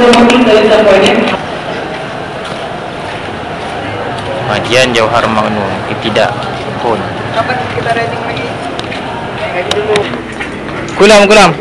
Kajian Jauhar Ma'nun tidak pun. Kapan kita rating lagi? Lagi dulu. Kulam.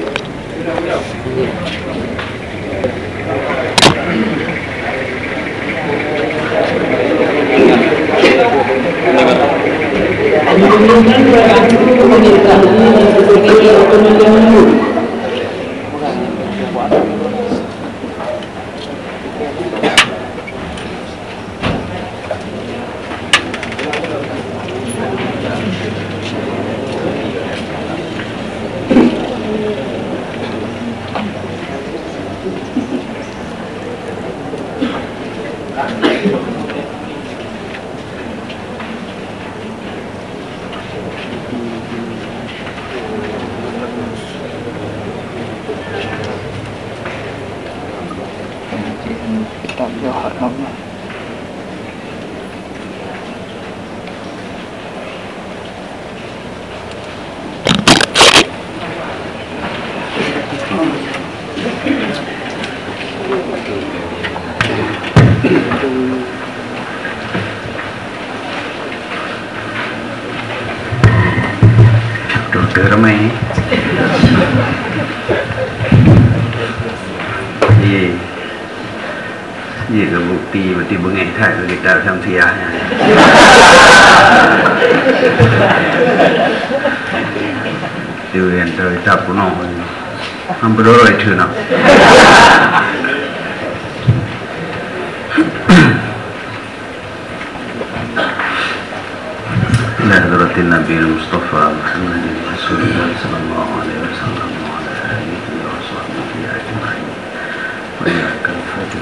Kitab Jauhar Ma'nun. Dokter mai. Gì là bukti berarti bengek thai kita samsiahnya. Durian dari tak puno. Hampir orang itu nak. Lahiratin Nabi Mustafa Muhammad Rasulullah sallallahu alaihi wasallam wa ala alihi wa sahbihi ajma'in. Wa yakal fadl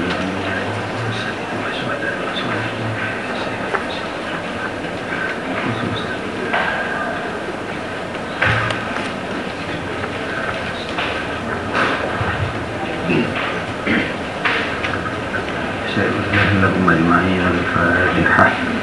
لكم أجمعين الفاتحة.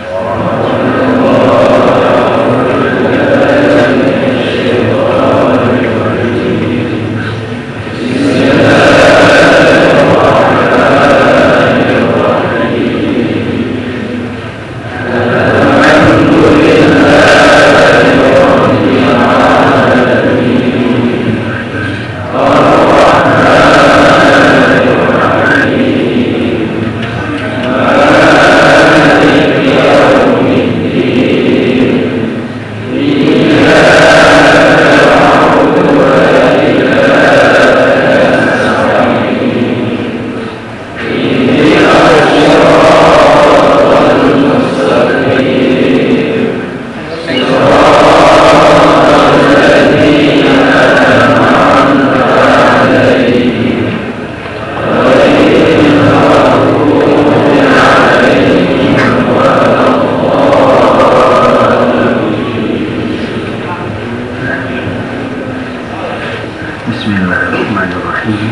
Bismillahirrahmanirrahim.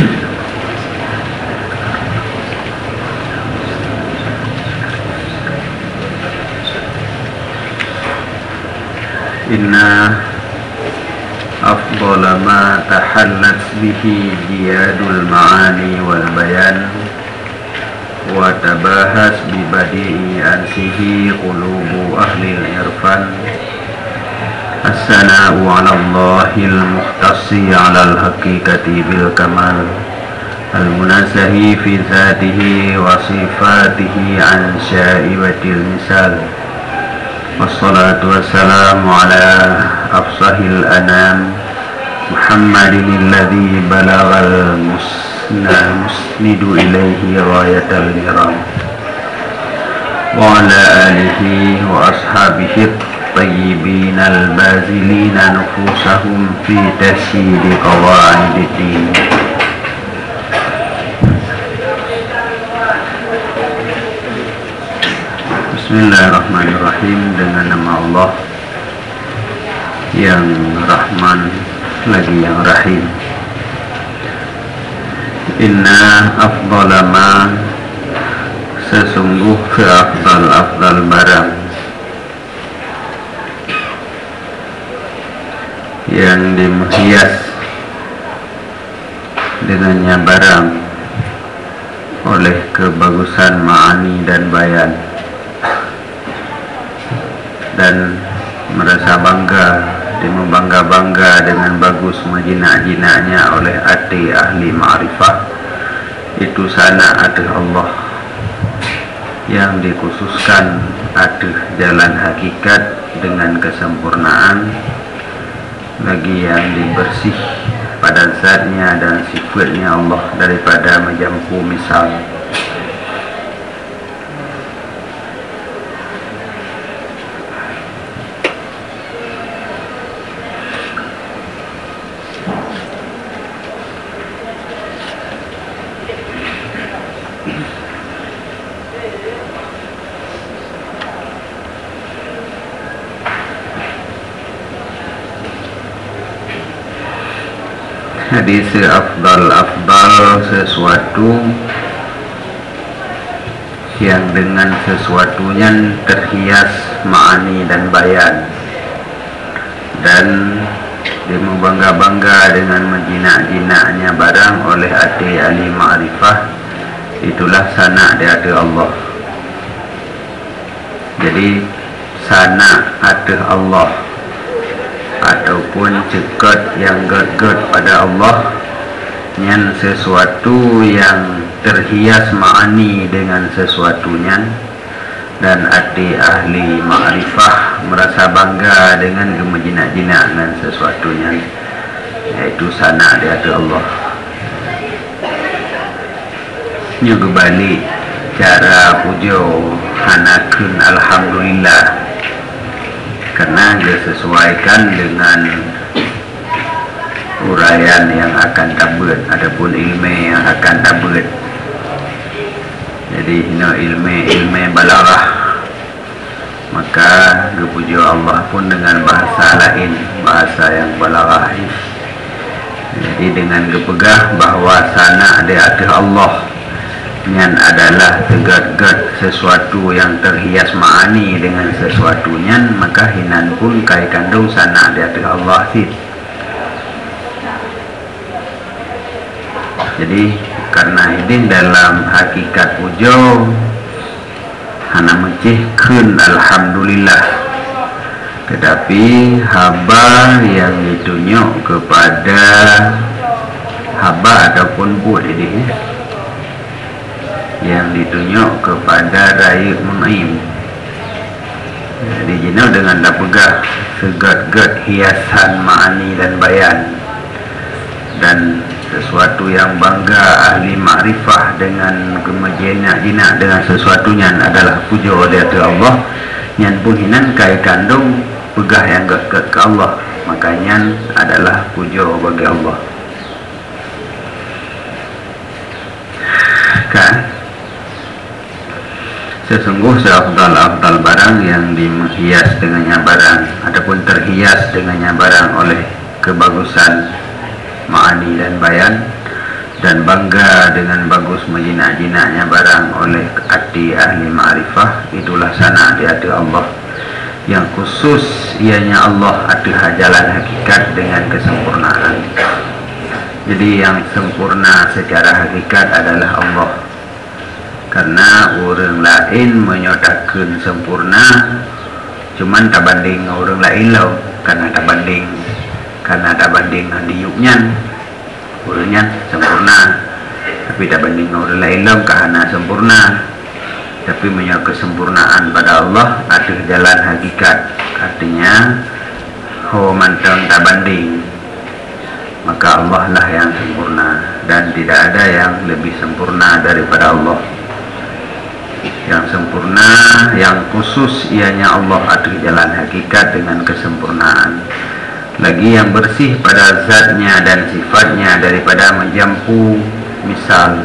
Inna afdala ma tahallat bihi jiyadul ma'ani wal bayan wa tabahas bi badi'i ansihi qulubu ahli al-irfan. As-sana'u 'ala Allahil mukhtassi 'ala al-haqiqati bil kamal al-munazzahi fi dzatihi wa sifatihi an syaibatil misal. Wassalatu wassalamu ala afsahil anam Muhammadin alladhi balagal musnidu ilaihi ghayatal miram wa ala alihi wa ashabihi tayyibin al-bazilina nufusahum fi tasyidi qawa'ididdin. Bismillahirrahmanirrahim. Dengan nama Allah yang Rahman lagi yang Rahim. Inna afdala ma, sesungguh seafdal barang yang dihias dengannya barang oleh kebagusan ma'ani dan bayan, dan merasa bangga, dia membangga-bangga dengan bagus majina-jinanya oleh hati ahli ma'rifah. Itu sana aduh Allah yang dikhususkan aduh jalan hakikat dengan kesempurnaan, lagi yang dibersih pada zatnya dan sifatnya Allah daripada menjampu misal. Hadis afdal sesuatu yang dengan sesuatunya terhias ma'ani dan bayan, dan dia membangga-bangga dengan menjinak-jinaknya barang oleh hati ahli ma'rifah. Itulah sana di hati Allah. Jadi sana hati Allah ataupun cekat yang ged-ged pada Allah, yang sesuatu yang terhias ma'ani dengan sesuatunya, dan hati ahli ma'rifah merasa bangga dengan kemejinak-jinak dengan sesuatunya, yaitu sana di hati Allah. Nya kembali cara pujo hanakeun alhamdulillah, karena dia sesuaikan dengan uraian yang akan tabut adapun ilmu yang akan tabut. Jadi ilmu balaghah, maka dipuji Allah pun dengan bahasa lain, bahasa yang balaghah. Jadi dengan kepegah bahawa sana di hati Allah yang adalah tegak-gak sesuatu yang terhias ma'ani dengan sesuatunya, maka hinan pun kai kandung sana di hati Allah sih. Jadi karena ini dalam hakikat pujo hana mencihkeun alhamdulillah, tetapi haba yang ditunjuk kepada haba ataupun buat ini yang ditunjuk kepada Rai Munaim. Jadi jenuh dengan tak pegah segat-gat hiasan ma'ani dan bayan, dan sesuatu yang bangga ahli ma'rifah dengan kemejinak-jinak dengan sesuatunya adalah pujo dari Allah, yang pun hinan kai kandung pegah yang gat-gat ke Allah, makanya adalah pujo bagi Allah. Kan sesungguh seafdal-afdal barang yang dihias dengannya barang ataupun terhias dengannya barang oleh kebagusan ma'ani dan bayan, dan bangga dengan bagus menjinak-jinaknya barang oleh hati ahli ma'rifah, itulah sana di hati Allah yang khusus ianya Allah adalah jalan hakikat dengan kesempurnaan. Jadi yang sempurna secara hakikat adalah Allah, karena orang lain menyotakan sempurna cuman tak banding orang lain lah, karena tak banding diuknya orangnya sempurna, tapi tak banding orang lain lah karena sempurna, tapi menyokong kesempurnaan pada Allah ada jalan hakikat, artinya mantang tak banding, maka Allah lah yang sempurna dan tidak ada yang lebih sempurna daripada Allah. Yang sempurna, yang khusus ianya Allah ada jalan hakikat dengan kesempurnaan, lagi yang bersih pada zatnya dan sifatnya daripada menjampu misal.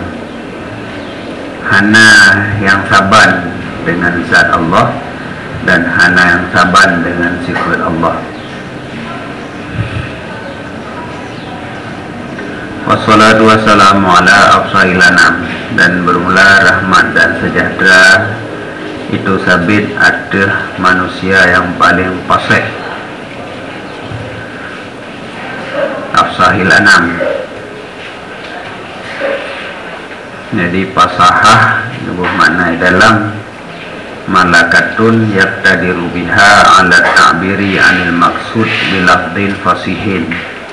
Hana yang saban dengan zat Allah dan hana yang saban dengan sifat Allah. Wassalatu wassalamu ala afsahil anam, dan bermula rahmat dan sejahtera itu sabit ada manusia yang paling fasih. Afsahil anam Jadi pasahah itu makna dalam malakatun yaqtadiru biha ala ta'biri anil maksud bilafdin fasihin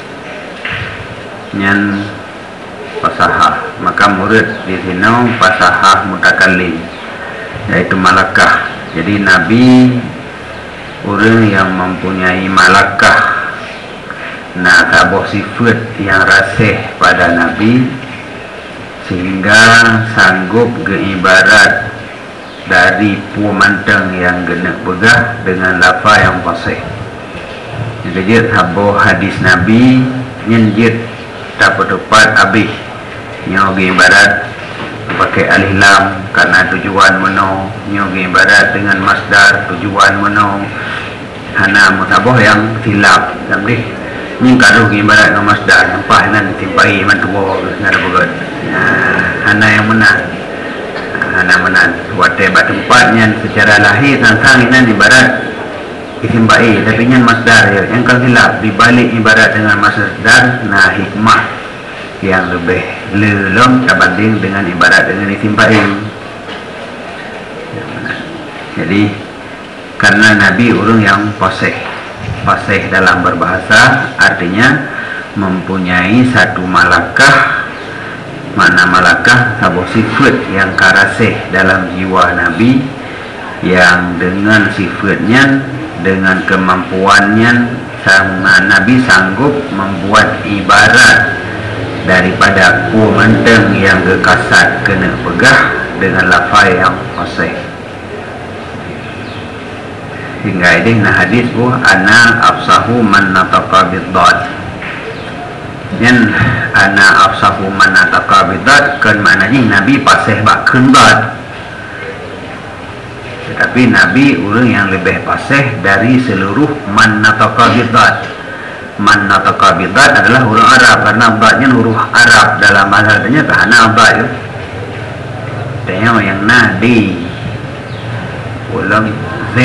nyan pasahah. Maka murid di sini pasahah mutakallim, yaitu malakah. Jadi Nabi orang yang mempunyai malakah, nah tabuh sifat yang rasih pada Nabi sehingga sanggup beribarat dari puamantang yang genak begah dengan lafaz yang fasih. Jadi tabuh hadis Nabi nyenjit tak berdepat habis nyogi ibarat pakai alif lam karena tujuan meno, nyogi ibarat dengan masdar tujuan meno, hana mutaboh yang silap sampai ni kalau ibarat dengan masdar nampak nan timpai mantuo ngada begot. Hana yang menang, hana menang wate bat tempatnya secara lahir tentang ini ibarat isim ba'i, tapi nya masdar ya. Yang kalau silap dibalik ibarat dengan masdar, nah hikmah yang lebih lelong berbanding dengan ibarat dengan isim ba'i. Jadi karena Nabi orang yang fasih dalam berbahasa artinya mempunyai satu malakah. Makna malakah sabuh sifat yang karasih dalam jiwa Nabi, yang dengan sifatnya, dengan kemampuannya sang Nabi sanggup membuat ibarat daripada puamantang yang gekasat kena pegah dengan lafaz yang fasih. Hingga ini nah hadis ana afsahu man nataqa bid-dad. Yang ana afsahu man nataqa bid-dad kan maknanya Nabi fasih bakkeun dad. Tetapi Nabi orang yang lebih fasih dari seluruh man nataqa bid-dad. Man nataqa bid-dad adalah huruf Arab karena dadnya huruf Arab dalam bahasanya karena dad ya. Tanya yang nadi ulang z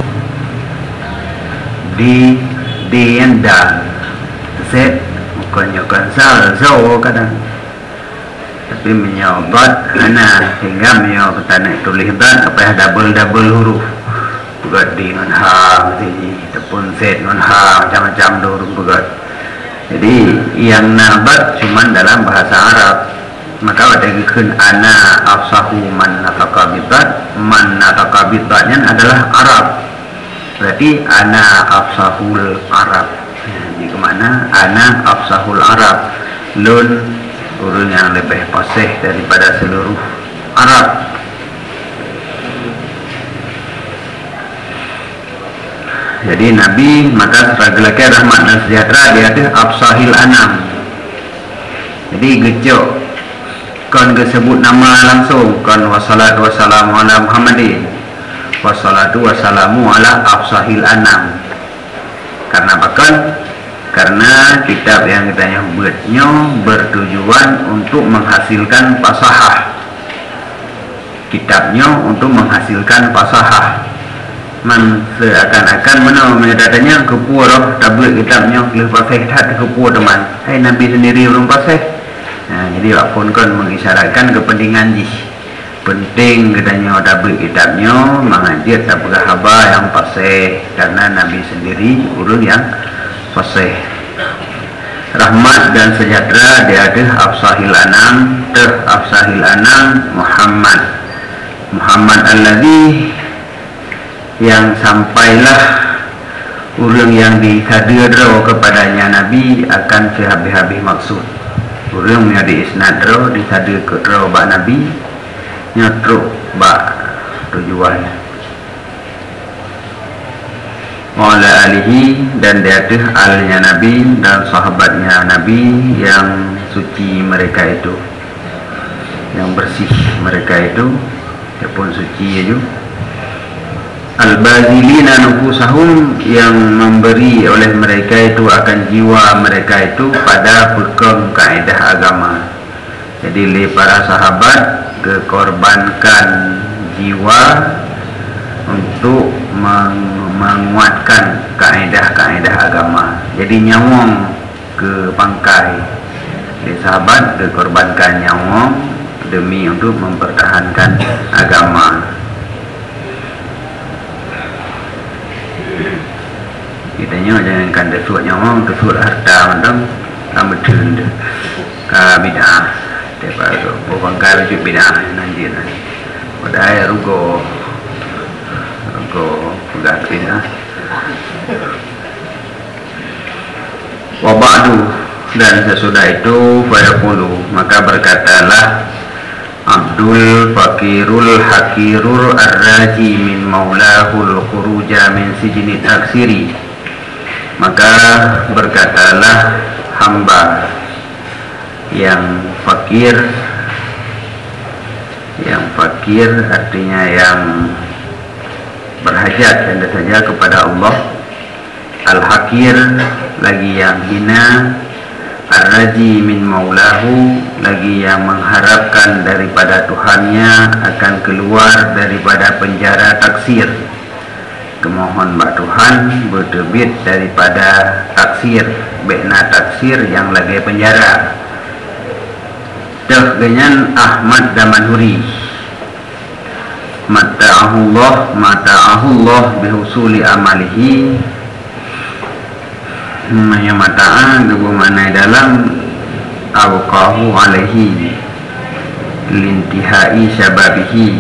di yang dal z bukannya kansal zo kadang, tapi menyobat hana sehingga menyobat tanah tulis dan apa double huruf bukan dengan ha sini ataupun z dengan ha macam-macam huruf bukan. Jadi yang nabat cuman dalam bahasa Arab. Maka ada dikun ana afsahu man nataqa bid-dad, man nataqa bid-dadnya adalah Arab. Berarti ana afsahul Arab. Jadi kemana? Ana afsahul Arab. Lun orang yang lebih fasih daripada seluruh Arab. Jadi Nabi maka sebagai rahmat dan sejahtera dia ada afsahil anam. Jadi gejok kan disebut nama langsung kan wassalatu wassalamu ala Muhammadin, wassalatu wassalamu ala afsahil anam. Karena bahkan karena kitab yang kita buatnya bertujuan untuk menghasilkan fasahah. Kitabnya untuk menghasilkan fasahah. Man seakan-akan mana mendatanya kepua tablet kitabnya lebih fasih tak kepua teman. Hai Nabi sendiri belum fasih. Nah, jadi walaupun kan mengisyaratkan kepentingan jih. Penting katanya tablet kitabnya mengajar tabligh khabar yang fasih karena Nabi sendiri urun yang fasih. Rahmat dan sejahtera dia ada afsahil anam, afsahil anam Muhammad alladzi yang sampailah orang yang dihadira kepadanya Nabi akan sehabis-habis maksud. Orang yang diisnadra dihadira ke bak Nabi nyotruk bak tujuan. Wa'ala alihi dan di atas alnya Nabi dan sahabatnya Nabi yang suci mereka itu, yang bersih mereka itu, ataupun suci itu. Al-bazilina nufusahum yang memberi oleh mereka itu akan jiwa mereka itu pada pegang kaedah agama. Jadi para sahabat kekorbankan jiwa untuk menguatkan kaedah-kaedah agama. Jadi nyawang ke bangkai. Jadi sahabat kekorbankan nyawang demi untuk mempertahankan agama. Kitanya jangankan tersut nyawa, tersut harta macam sama tunda bid'ah. Tepat tu, bukan kali tu bid'ah nanti nanti. Padahal rugo pegang bid'ah. Wa ba'du, dan sesudah itu fayaqulu, maka berkatalah Abdul Fakirul Hakirul Ar-Raji min maulahul khuruja min sijni taksiri. Maka berkatalah hamba yang fakir artinya yang berhajat dan saja kepada Allah, al-hakir lagi yang hina, ar-raji min maulahu lagi yang mengharapkan daripada Tuhannya akan keluar daripada penjara taksir. Kemohon bak Tuhan berterbit daripada taksir, bekna taksir yang lagi penjara. Dah dengan Ahmad Damanhuri, mata'ahullah bihusuli amalihi. Yang mata'ah bermakna dalam awqahu alaihi lintihai syababihi,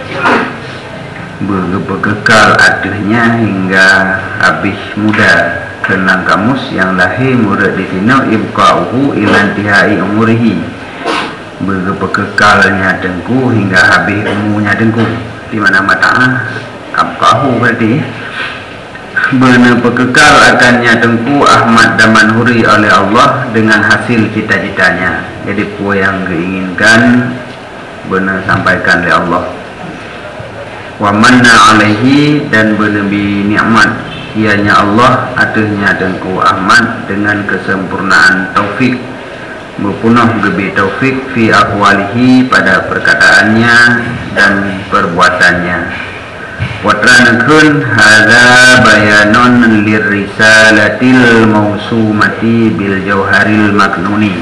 berkekal adanya hingga habis muda. Kenang kamus yang lahir murid di sini ibqa'uhu ilantihai umurihi, berkekalnya dengku hingga habis umurnya dengku. Di mana mata'ah abqa'uhu berarti benar berkekal akannya dengku Ahmad Damanhuri oleh Allah dengan hasil cita-citanya. Jadi apa yang diinginkan benar sampaikan oleh Allah. Wa manna alaihi, dan benar bi nikmat ianya Allah atasnya dengku Ahmad dengan kesempurnaan taufik, berpenuh lebih taufik fi aqwalihi pada perkataannya dan perbuatannya. Watranakun hadza bayanun lirisalatil mausumati bil jauharil maknuni.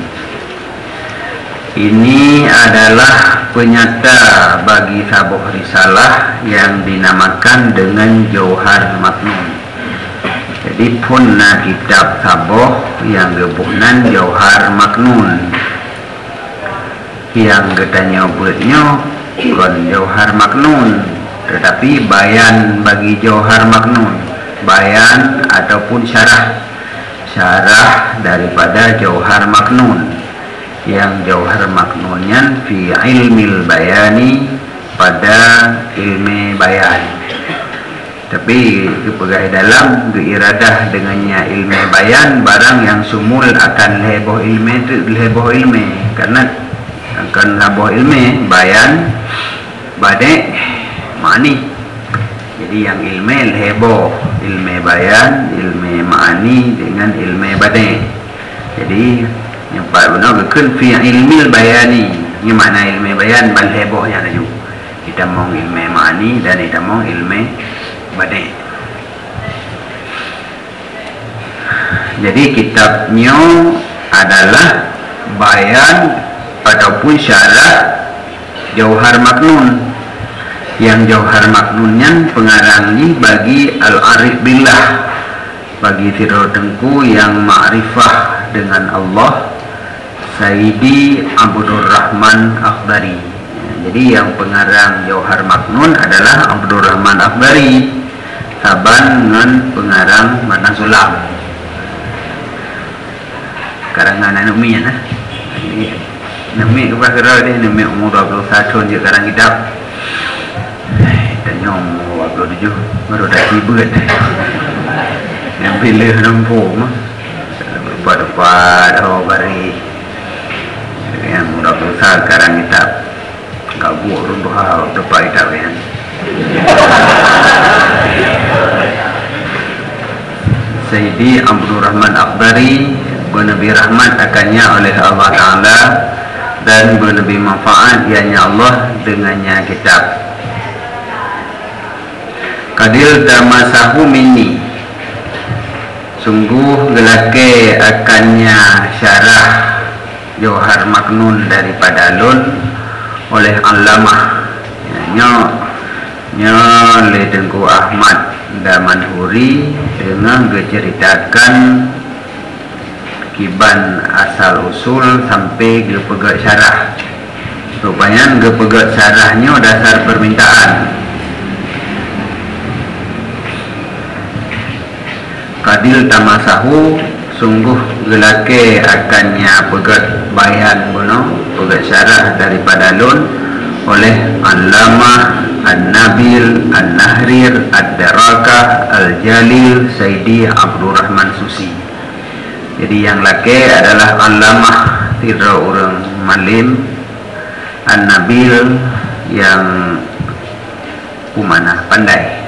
Ini adalah penyata bagi sabuh risalah yang dinamakan dengan Jauhar Maknun. Jadi punna kitab sabuh yang gebuhnan Jauhar Maknun, yang katanya buatnya bukan Jauhar Maknun, tetapi bayan bagi Jauhar Maknun, bayan ataupun syarah daripada Jauhar Maknun. Yang Jauhar Maknunnya fi ilmil bayani, pada ilmu bayan. Tapi kepegai dalam keiradah dengannya ilmu bayan barang yang sumul akan leboh ilmu, karena akan leboh ilmu bayan badek ma'ani. Jadi yang ilmu leboh ilmu bayan, ilmu ma'ani dengan ilmu badek. Jadi yang paling benar berkun fi ilmil bayani. Ini makna ilmu bayan bal hebohnya laju. Kita mau ilmu ma'ani dan kita mau ilmu badai. Jadi kitabnya adalah bayan ataupun syarat Jauhar Maknun. Yang Jauhar Maknunnya pengarangnya bagi Al-Arif Billah, bagi Tiro Tengku yang ma'rifah dengan Allah, Sayyidi Abdur Rahman Akhdari. Jadi yang pengarang Jauhar Maknun adalah Abdur Rahman Akhdari, saban dengan pengarang Matan Sulam. Karangan anak Umi nah. Nami kepada dia nami umur 21 tahun je karang kitab. Tanya umur 27 baru dah tibet. Yang pilih nampu mah. Lepas-lepas bari yang mudah besar sekarang kita kabur runtuh hal depan kita kan. Sayyidi Abdur Rahman Akhdari bernabih rahmat akannya oleh Allah Ta'ala dan bernabih manfaat ianya Allah dengannya kitab. Kadil tamasahu minni, sungguh gelake akannya syarah Jauhar Maknun daripada Lun oleh Allamah nya le Tengku Ahmad Damanhuri dengan menceritakan kiban asal usul sampai ke pegat syarah. Rupanya ke pegat syarahnya dasar permintaan. Kadil tamasahu sungguh gelake akannya pegat bayan bono pegat syarah daripada lun oleh Allamah An-Nabil An-Nahrir Ad-Darakah Al-Jalil Sayyidi Abdurrahman Susi. Jadi yang laki adalah Allamah tidak orang malim, An-Nabil yang kumana pandai,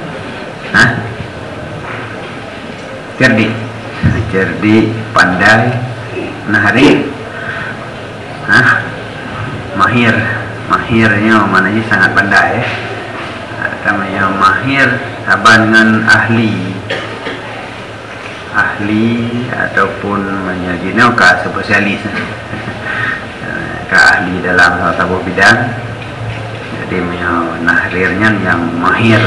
cerdik, pandai, Nahrir, mahirnya maknanya sangat pandai, namanya mahir sama dengan ahli ataupun menjadinya spesialis ahli dalam satu bidang. Jadi nahrirnya yang mahir.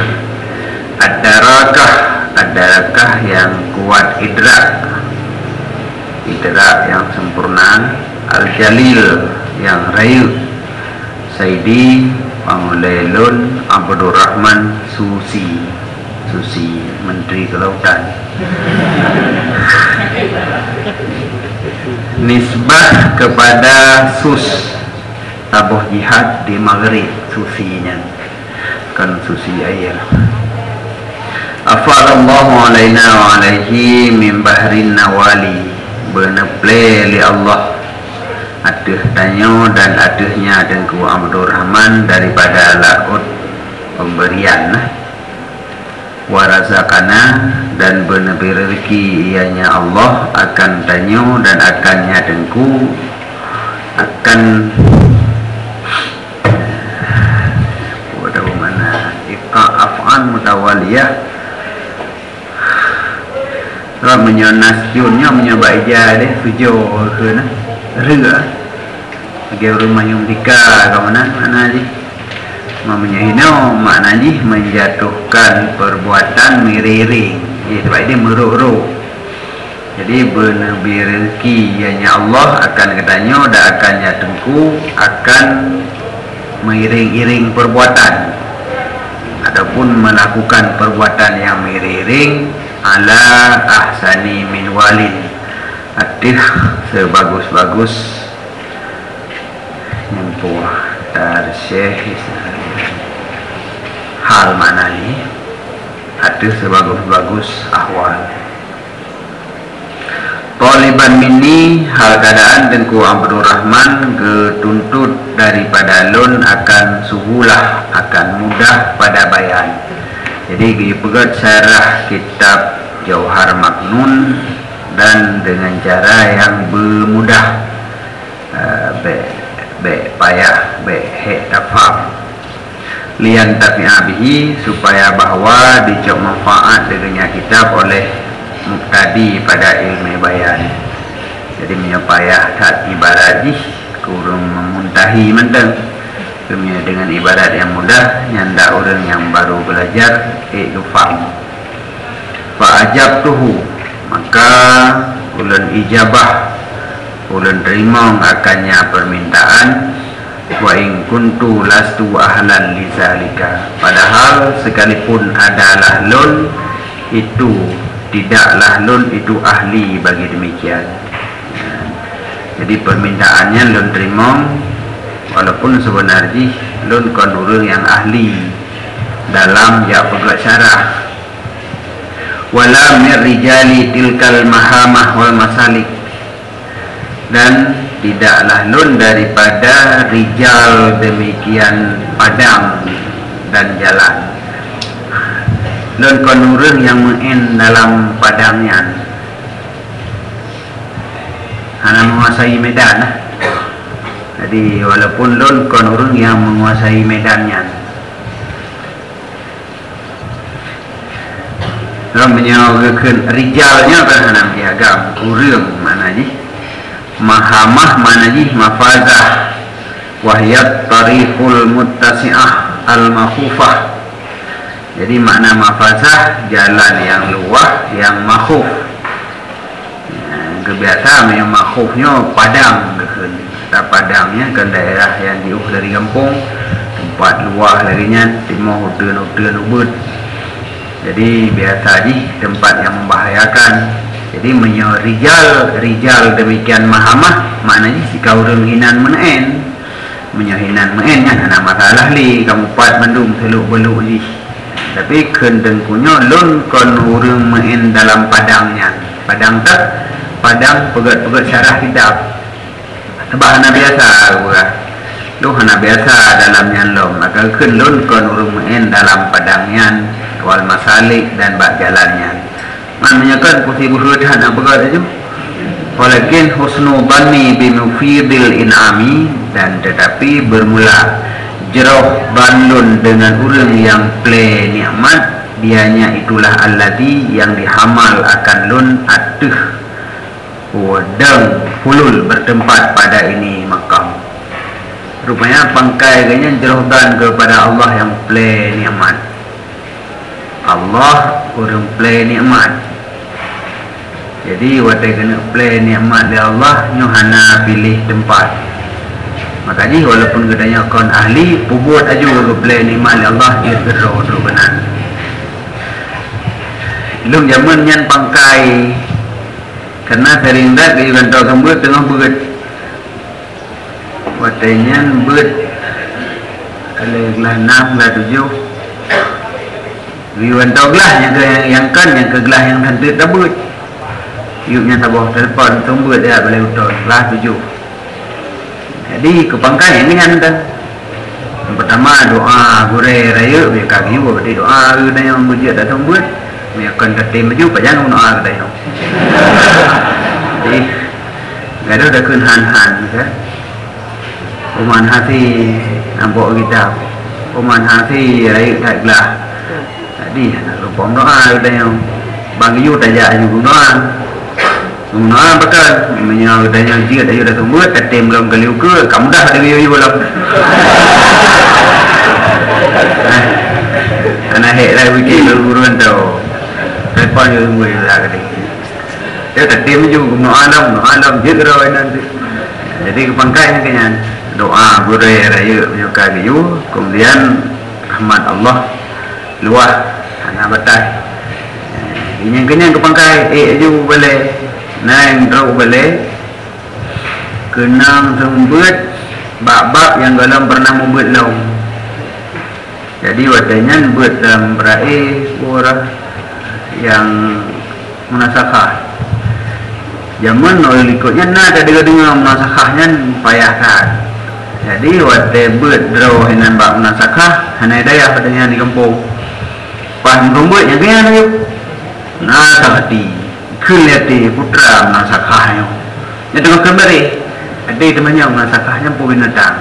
Ad-darakah yang kuat idrak yang sempurna. Al-Jalil yang rayu. Sayyidi Pangulelun Abdurrahman Susi, Menteri Kelautan. Nisbah kepada Sus, tabuh jihad di Maghrib, Susinya kan Susi air. Afadallahu alaina wa alaihi min bahrin nawali, beneple li Allah aduh tanyo dan aduhnya Tengku Abdurrahman daripada laut pemberian. Warazakana dan benebi rezeki ianya Allah akan tanyo dan akannya Tengku akan mana iqa af'an mutawaliyah kalau menyonas junnya menyoba ija deh tujuh ke na rega bagi rumah yang tika ke mana je menyahino maknanya menjatuhkan perbuatan miriring. Sebab dia meruk-ruk. Jadi benabi rezeki ianya Allah akan katanya dan akannya Tengku akan mengiring-iring perbuatan ataupun melakukan perbuatan yang miriring ala ahsani min walin, atif sebagus-bagus nyempuh tarsyih hal mana ni, atif sebagus-bagus ahwal. Taliban mini hal keadaan Tengku Abdurrahman ketuntut daripada lun akan suhulah, akan mudah pada bayan. Jadi dipegat syarah kitab Jauhar Maknun dan dengan cara yang bermudah, payah, tafam lian tafi'abihi, supaya bahawa dicok manfaat dengannya kitab oleh muktadi pada ilmu bayan. Jadi menyapayah tak ibarat jih kurang memuntahi menteng dengan ibarat yang mudah nyanda orang yang baru belajar faham. Fa'ajab tuhu, maka ulun ijabah, ulun terima akannya permintaan. Wa in kuntu lastu ahlan lizalika, padahal sekalipun adalah lun itu tidaklah lun itu ahli bagi demikian. Jadi permintaannya lun terima walaupun sebenarnya lun kon orang yang ahli dalam ya pegat syarah. Wala mir rijali tilkal mahamah wal masalik, dan tidaklah lun daripada rijal demikian padang dan jalan. Lun kon orang yang main dalam padangnya, hanya menguasai medan. Jadi walaupun lun kon orang yang menguasai medannya, lun menyawakan rijalnya kan hanya piagam urang mana ji, mahamah mana ji, mafazah Wahyat tariqul muttasi'ah al-makhufah. Jadi makna mafazah jalan yang luah yang makhuf. Kebiasaan yang makhufnya padang, kita padangnya ke daerah yang jauh dari kampung, tempat luah larinya timur hutan ubud. Jadi biasa ji tempat yang membahayakan. Jadi rijal demikian mahamah, maknanya si kau hinan menen, menyahinan menennya ada masalah li kamu pat mandum seluk beluk ji. Tapi kendengkunya lun kon urang menen dalam padangnya. Padang tak padang pegat-pegat syarah kitab. Sebab hana biasa gua. Lu hana biasa dalamnya lom. Maka keun lun kon urang menen dalam padangnya wal masalik dan bak jalannya. Maknanya kan kursi burhan apa kata tu? Walakin husnu dhanni bi mufidil in'ami, dan tetapi bermula jeroh bandun dengan urang yang play nikmat, dianya itulah alladhi yang dihamal akan lun atuh wadang hulul bertempat pada ini makam. Rupanya pangkai kayaknya jerohkan kepada Allah yang play nikmat. Allah orang play nikmat. Jadi watai kena play nikmat dari Allah, nyohana pilih tempat. Makanya walaupun katanya kon ahli buat aja ke play nikmat dari Allah, dia terus benar. Belum zaman yang pangkai, karena sering dah di kantor sambut tengah berat. Watainya berat. Kalau gelah 6 gelah 7. Wiwan tau gelah yang ke gelah yang hantu tabut. Yuknya tabah telefon tunggu dia boleh utol gelah 7. Jadi kepangkai ini kan kan. Yang pertama doa gure raya biar kaki berarti doa ada yang berjaya datang buat. Biar akan tertim baju panjang doa kita yang. Jadi gaduh dah kun han kan. Uman hati nampak kita. Uman hati raya tak gelah. Jadi lupa doa ada yang bagi you tajak you doa. Doa bakal menyau ada yang jika ada datang buat tertim belum kali ke kamu dah ada you belum. Karena heklah wiki beruruan tau. Telepon you tunggu lah kali. Dia tertim juga doa jika rawai nanti. Jadi kepangkainya kayaknya doa burai raya menyukai you, kemudian rahmat Allah luah anak batai. Yang kenyang kepangkai ju boleh naik teruk boleh kenang sembut bab-bab yang dalam pernah membuat laum. Jadi watanya buat dalam berai orang yang munasakah. Zaman oleh ikutnya nak ada dengar munasakahnya payahkan. Jadi watai buat draw hinan bab munasakah hanya daya padanya di kampung. Pan rumbut yang kena tu. Nah hati kelihati putra munasakahnya. Dia tengok kembali. Ada temannya munasakahnya pun binatang.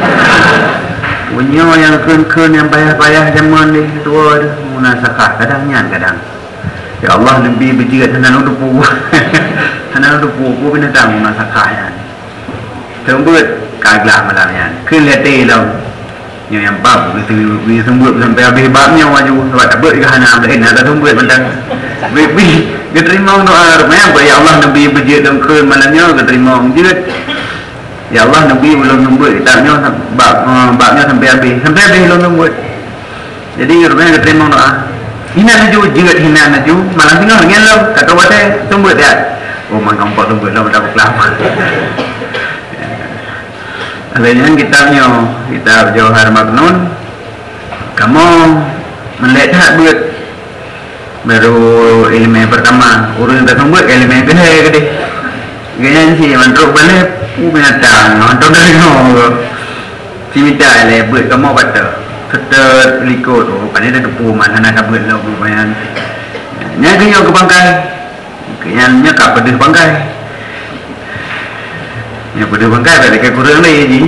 Punya yang kun yang payah-payah zaman ni tua munasakah kadangnya kadang. Ya Allah lebih berjirat hanan udah pu. Hanan udah pu binatang munasakahnya. Sembut kaglah malamnya. Kelihati dah. Yang bab itu sembut sampai habis babnya maju sebab tak ber ke hana lain ada sembut mentang. Dia terima doa rumah ya Allah Nabi berjirat dalam ke malamnya dia terima jirat. Ya Allah Nabi belum sembut kitabnya babnya sampai habis belum sembut. Jadi rumahnya dia terima doa. Hina naju jirat hina naju malam tinggal dengan lo kata watai sembut dia. Oh mangkang pot sembut lah tak kelapa. Lainnya kitab Jauhar Maknun, kamu melihat buat baru ilmu pertama urus tak buat ilmu kedua gede gaya sih mantruk balik binatang mantruk dari no si minta le buat kamu kata seter likut pandai dah kepu mana nak buat lo lumayan nya gaya ke bangkai nya kap pedih bangkai. Yang pada bangkai pada ke kurang lagi ji.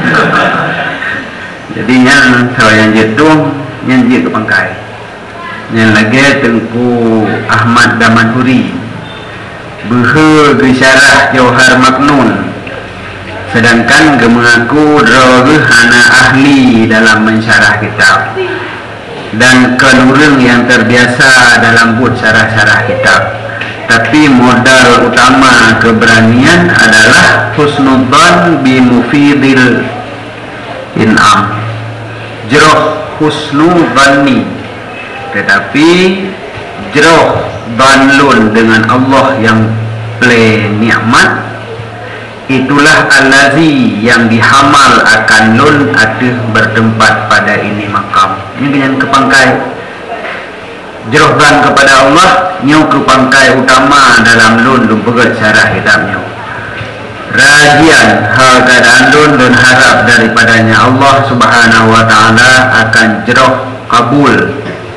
Jadi yang saya yang jatuh yang ke bangkai. Yang lagi Tengku Ahmad Damanhuri. Behe ke syarah Jauhar Maknun. Sedangkan mengaku droge hana ahli dalam mensyarah kitab dan kelurung yang terbiasa dalam buat syarah-syarah kitab. Tapi modal utama keberanian adalah husnudzan bi mufidil in'am, jeroh husnudzanni, tetapi jeroh banlun dengan Allah yang ple nikmat, itulah allazi yang dihamal akan lun aduh bertempat pada ini makam. Ini dengan kepangkai jerohkan kepada Allah nyu kepangkai utama dalam lun pegat syarah kitabnya. Rajian hal keadaan lun dan harap daripadanya Allah subhanahu wa ta'ala akan jeroh kabul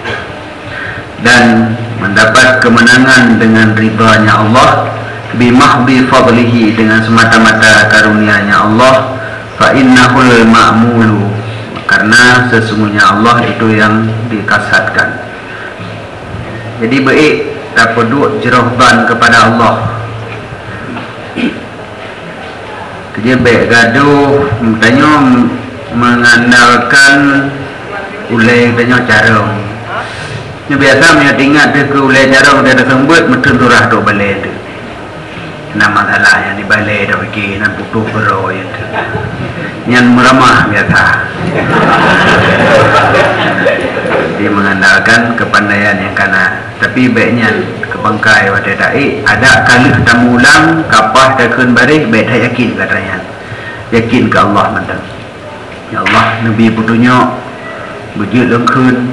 dan mendapat kemenangan dengan ridhanya Allah bimahdi fadlihi, dengan semata-mata karunia-Nya Allah. Fa innahul ma'mulu, karena sesungguhnya Allah itu yang dikasatkan. Jadi baik tak perlu jerohban kepada Allah. Kerja baik gaduh tanya mengandalkan ulai tanya cara. Ni biasa punya tinggal dia ke ulai cara dia dah sembut mesti turah dok balai tu. Nama masalah yang di balai dah pergi nan putus bero itu. Yang meramah biasa. Dia mengandalkan kepandaian yang kana. Tapi baiknya kebangkai wadah da'i ada kalih tamulang kapah takun barih baik dah yakin katanya. Yakin ke Allah mantap. Ya Allah Nabi putunya bujud lengkun.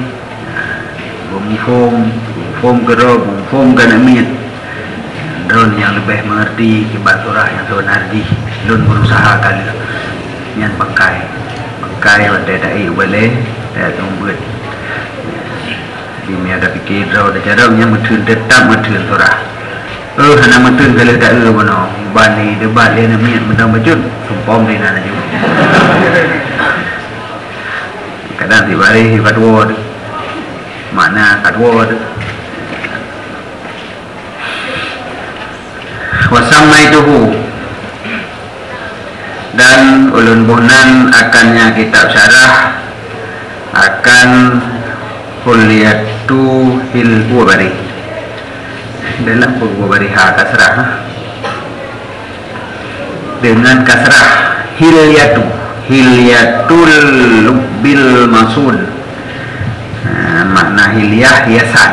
Bumfom gero bumfom kana mit. Drone yang lebih mengerti kibat surah yang sebenarnya lun berusaha kali yang bangkai wadah da'i boleh dah tumbut dia ada fikir draw dah cara yang metun tetap metun surah hana metun kalau tak mana bani debat dia nak miat mentang bajut sumpom dia nak juga kadang dibari hebat word makna kat word wasamaituhu, dan ulun buhnan akannya kitab syarah akan Hulyatu Hilbubari dalam Hilbubari kasrah dengan kasrah Hilyatul Lubbil Masud, makna hilyah hiasan.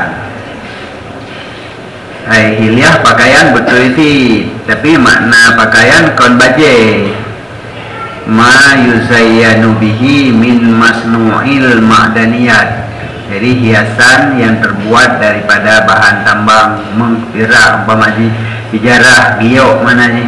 Hilyah pakaian betul itu, tapi makna pakaian kon baje ma yuzayyanu bihi min masnu'il ma'daniyat. Jadi hiasan yang terbuat daripada bahan tambang mengkira umpama hijarah giok mananya.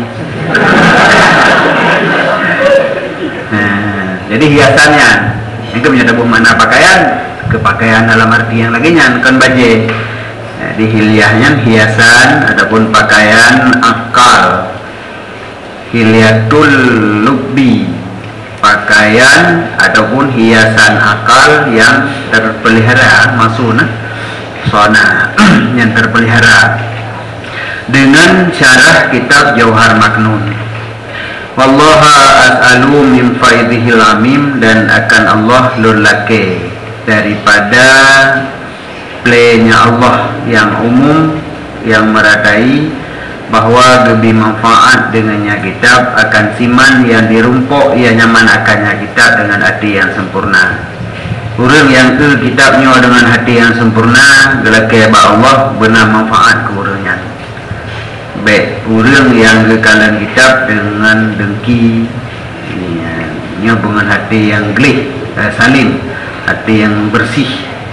Jadi hiasannya itu menyatakan mana pakaian, kepakaian dalam arti yang laginya kon baje. Di hilyahnya hiasan ataupun pakaian akal. Hilyatul lubbi, pakaian ataupun hiasan akal yang terpelihara, maksudnya sona yang terpelihara, dengan syarah kitab Jauhar Maknun. Wallaha as'alu min faidihil amim, dan akan Allah lulake daripada plenya Allah yang umum yang meratai, bahwa lebih manfaat dengannya kitab akan siman yang dirumpuk ia nyaman akannya kitab dengan hati yang sempurna. Orang yang ke kitabnya dengan hati yang sempurna gelake ba Allah benar manfaat ke orangnya. Baik orang yang ke kalan kitab dengan dengki nya dengan hati yang gelih salim, hati yang bersih.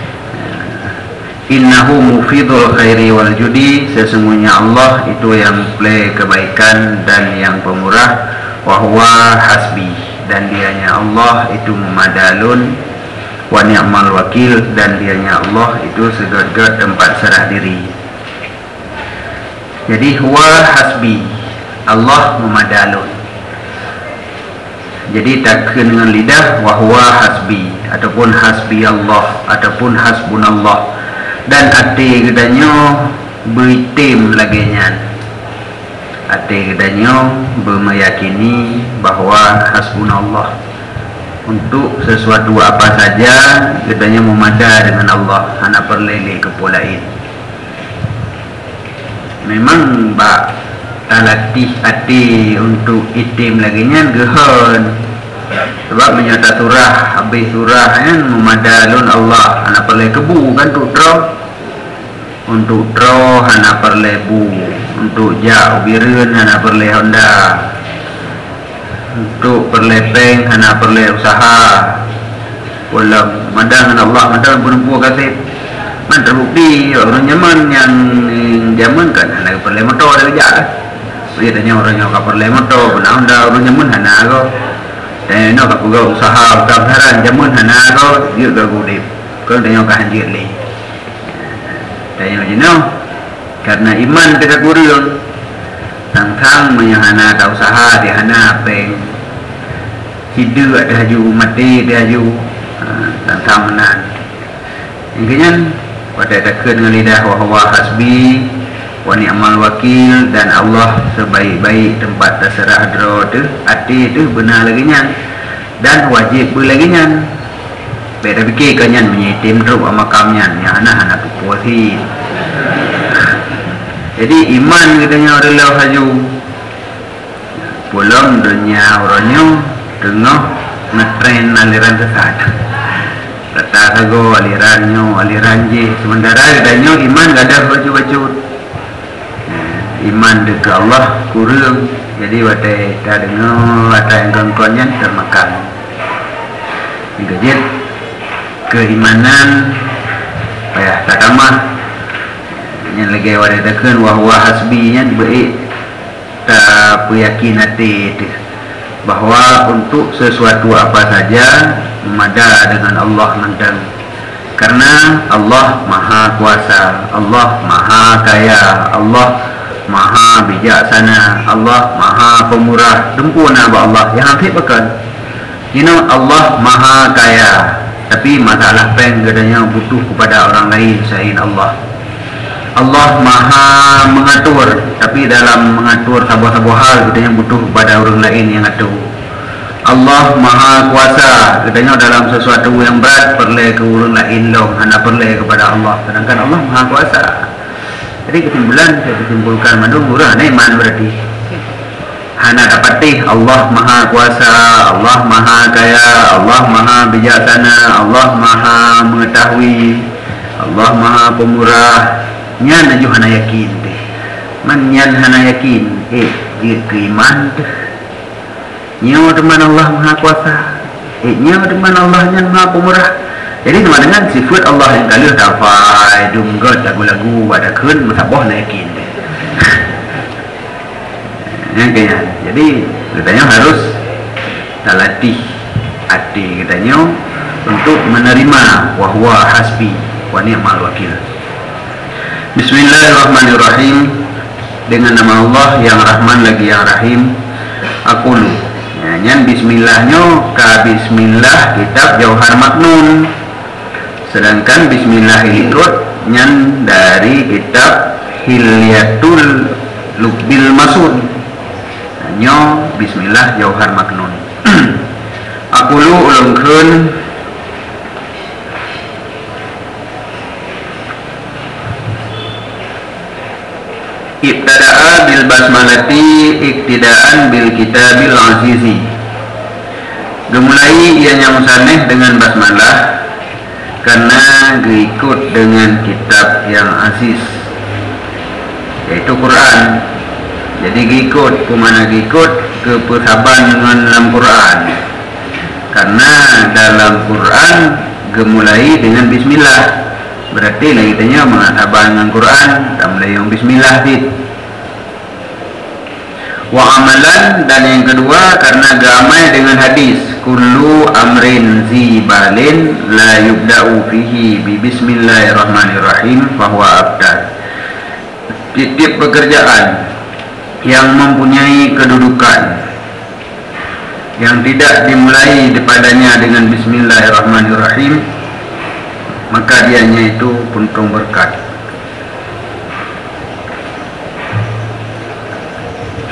Innahu mufidul khairi wal judi, sesungguhnya Allah itu yang play kebaikan dan yang pemurah. Wa huwa hasbi, dan dianya Allah itu memadalun. Wa ni'mal wakil, dan dianya Allah itu segala tempat serah diri. Jadi huwa hasbi, Allah memadalun. Jadi takkan dengan lidah wa huwa hasbi, ataupun hasbi Allah, ataupun hasbunallah. Dan arti katanya beritim laginya hati kedanyo meyakini bahwa hasbunallah, untuk sesuatu apa saja kedanyo memada dengan Allah, hana perlele kepolain. Memang bak talatih hati untuk itim lagi nya gehon, sebab menyata surah habis surah kan memadalun Allah, hana perle kebu kan untuk draw hana perle bu, untuk ja ubirun hana perle Honda, untuk perle peng hana perle usaha, walau madang Allah madang berumpu kasih man terbukti orang Yaman yang zaman kan hana perle motor dia ja lah. Biasanya orang yang perle motor pun Honda orang Yaman hana ko. Dan nak aku usaha kabaran zaman hana ko dia gudip. Kau tanya ke hanjir le. Tanya lagi no. Karena iman kita kurang. Tang-tang menyahana ka usaha dia hana peng. Hidup ada haju mati dia haju. Tang-tang menan. Intinya pada takkan dengan lidah wa hasbi wa ni'mal wakil, dan Allah sebaik-baik tempat terserah dro tu hati tu benar lagi nya, dan wajib lagi nya. Beda fikir kanyan menyitim teruk makamnya yang anak-anak puasi. Jadi iman katanya adalah haju pulang dunia orangnya tengah ngetren aliran sesat. Kata sago aliran je, sementara katanya iman gak ada baju-baju. Iman dekat Allah kurang, jadi watai tak dengar watai yang gangguannya termakan. Digajit keimanan payah tak tamah yang lagi watai takkan wahwa hasbinya baik tak yakin hati bahawa untuk sesuatu apa saja memada dengan Allah mandang, karena Allah maha kuasa, Allah maha kaya, Allah maha bijaksana, Allah maha pemurah, sempurna ba Allah yang hampir bahkan Allah maha kaya, tapi masalah peng katanya butuh kepada orang lain selain Allah. Allah maha mengatur, tapi dalam mengatur sebuah hal katanya butuh kepada orang lain yang atur. Allah maha kuasa, katanya dalam sesuatu yang berat perlu ke orang lain long, hanya perlu kepada Allah, sedangkan Allah maha kuasa. Jadi kesimpulan saya simpulkan mandung murah iman berarti hana dapati Allah maha kuasa, Allah maha kaya, Allah maha bijaksana, Allah maha mengetahui, Allah maha pemurah. Nyan aju hana yakin deh, man nyan hana yakin dia keiman deh. Nyawa teman Allah maha kuasa, nyawa teman Allah nyan maha pemurah. Jadi sama dengan sifat Allah yang kali tafai dumgot lagu-lagu ada kun masabah na yakin deh. Kayaknya. Jadi katanya harus talatih hati katanya untuk menerima wahwa hasbi wa ni'mal wakil. Bismillahirrahmanirrahim. Dengan nama Allah yang Rahman lagi yang Rahim. Aqulu. Nyan bismillahnya ka bismillah kitab Jauhar Maknun. Sedangkan bismillah ikut nyan dari kitab Hilyatul Lubbil Masud. Nyo bismillah Jauhar Maknun. Aqulu ulungkeun ibtada'a bil basmalati iktidaan bil kitabil azizi. Gemulai ianya musaneh dengan basmalah karena diikut dengan kitab yang aziz, yaitu Quran. Jadi diikut kemana diikut ke persahaban dengan dalam Quran, karena dalam Quran gemulai dengan bismillah. Berarti lah kitanya mengasabah dengan Quran tak mulai yang bismillah dit. Wa amalan, dan yang kedua karena gamal dengan hadis kullu amrin zibalin la yubda'u fihi bi bismillahirrahmanirrahim fahuwa abdad. Tiap pekerjaan yang mempunyai kedudukan yang tidak dimulai padanya dengan bismillahirrahmanirrahim, maka dianya itu puntung berkat.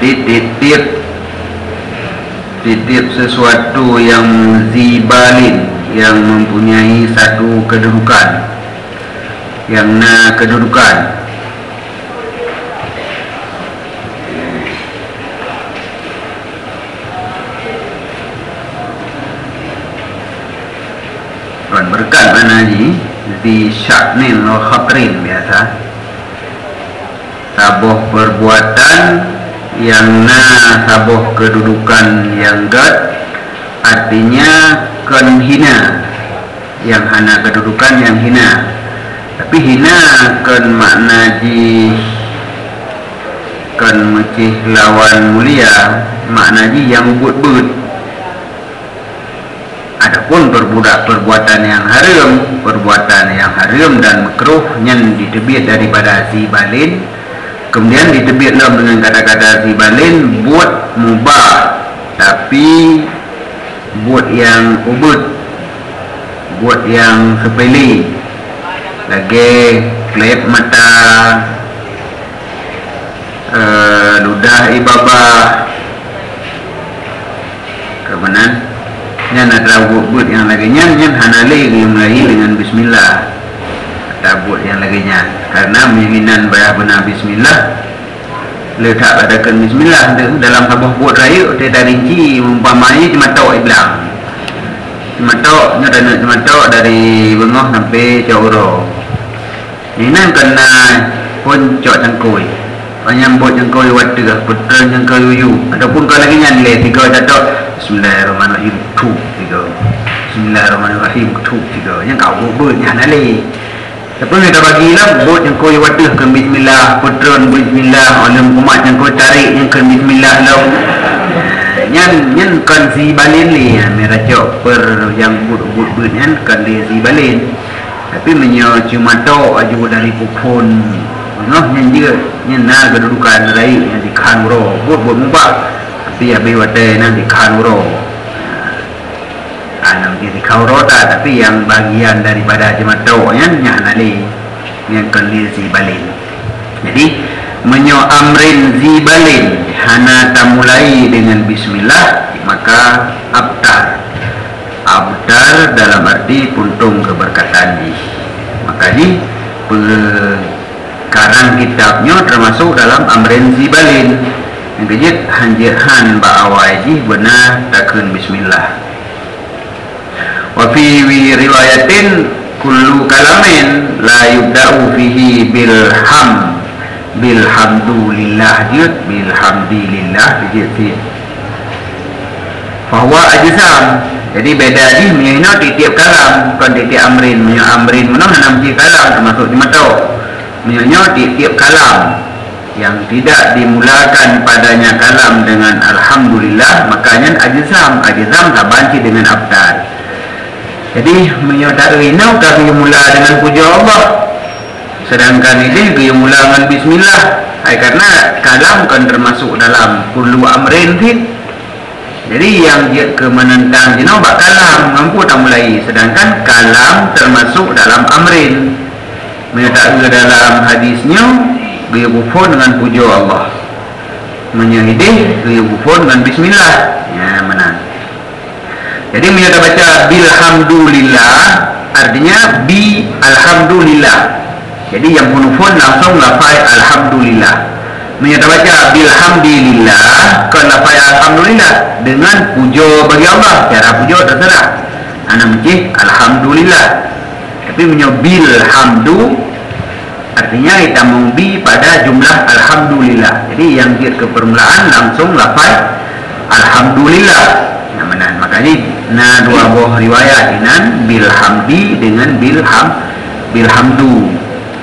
Jadi titip sesuatu yang zibalin, yang mempunyai satu kedudukan, yang kedudukan. Tuan berkat mana ji? Di syaknin wa khatrin biasa. Sabuh perbuatan yang sabuh kedudukan yang gad, artinya kan hina, yang hana kedudukan yang hina. Tapi hina kan makna ji kan mecih lawan mulia, makna ji yang but-but. Adapun perbuatan yang haram dan makruh yang ditebit daripada zibalin, kemudian ditebit dengan kata-kata zibalin, buat mubah, tapi buat yang ubud, buat yang sepele, lagi klep mata, ludah ibabah, kemudian yang ada buat yang laginya yang hanali mulai dengan bismillah, ada buat yang laginya karena menginginan bayar benar bismillah, letak adakan bismillah dalam sebuah buat raya dia dari rinci umpamanya cuma tahu iblang, cuma tahu dari bengah sampai Jauro ini kena pun cok cangkui banyak buat cangkui wadah putra cangkui yuyu. Adapun kalau lagi nyanyi tiga jatuh Bismillahirrahmanirrahim tu tiga, Bismillahirrahmanirrahim tu tiga, yang kau buat yang nali. Tapi kita bagilah buat yang kau wadah ke Bismillah, putra Bismillah, alam umat yang kau tarik yang ke Bismillah law. Yang kan si balin ni, meracok per yang buat yang kan dia si balin. Tapi menyo cuma tahu aja dari pukun. Noh yang dia yang kedudukan raih yang di kanro buat mubah, tapi habis wadah yang di kanro nanti di kanro tak, tapi yang bagian daripada jemato yang nali yang kali zibalin. Jadi menyo amrin zibalin hana tamulai dengan bismillah, maka abtar dalam arti puntung keberkatan ni. Maka ni karang kitabnya termasuk dalam amrin zibalin yang kejit hanjirhan ba'awai ji benar takun bismillah. Wa fi riwayatin kullu kalamin la yubda'u fihi bilhamdulillah jid bilhamdulillah jid fahuwa ajzam. Jadi beda ni menyo tiap kalam kan tiap amrin menang hanam ji kalam termasuk di matau menyo tiap kalam yang tidak dimulakan padanya kalam dengan alhamdulillah, makanya ajzam tabanci dengan abdal. Jadi menyo tak rinau tak mula dengan puja Allah, sedangkan ini dia mula dengan bismillah. Karena kalam kan termasuk dalam kullu amrin fit. Jadi yang dia ke menentang jino bak kalam mampu tak mulai, sedangkan kalam termasuk dalam amrin. Menyatakan dalam hadisnya dia bufon dengan puja Allah, menyahidih dia bufon dengan bismillah, ya menang. Jadi menyatakan baca bilhamdulillah artinya bi alhamdulillah. Jadi yang punufon langsung lafaz alhamdulillah. Menyatakan baca bilhamdulillah kan lafaz alhamdulillah dengan puja bagi Allah, cara puja terserah. Ana mesti alhamdulillah. Tapi menyobil hamdu artinya kita membi pada jumlah alhamdulillah. Jadi yang dia ke permulaan langsung lafaz alhamdulillah. Nah, menan makanya dua buah riwayat inan bilhamdi dengan bilhamdu.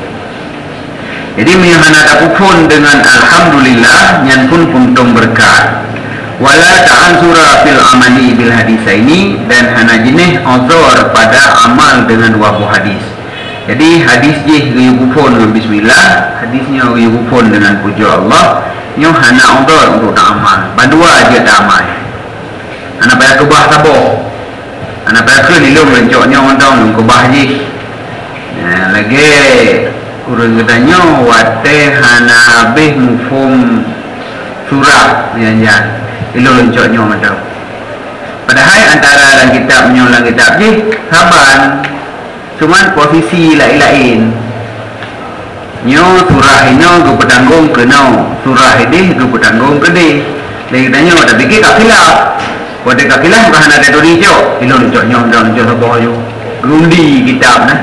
Jadi menghana takufun dengan alhamdulillah yang pun puntung berkat. Wala ta'ansura fil amali bil hadisaini, dan hana jenis uzur pada amal dengan dua buah hadis. Jadi hadis je yubufun dengan bismillah, hadisnya yubufun dengan puja Allah, nyo hana uzur untuk tak amal. Bandua aja tak amal. Anak payah kebah saboh. Anak payah ke lilung lencoknya orang kebah je. Lagi urang katanya wate hana habis mufum surah yang ilun coknya macam. Padahal antara dalam kitab menyolang kitab je saban, cuman posisi lain-lain. Nyo surah inyo ke petanggung ke no, surah ini ke petanggung ke de. Dia tanya ada fikir kafilah. Pada kafilah bukan ada duri cok. Ilun coknya dalam cok sabah yo. Gundi kitab nah.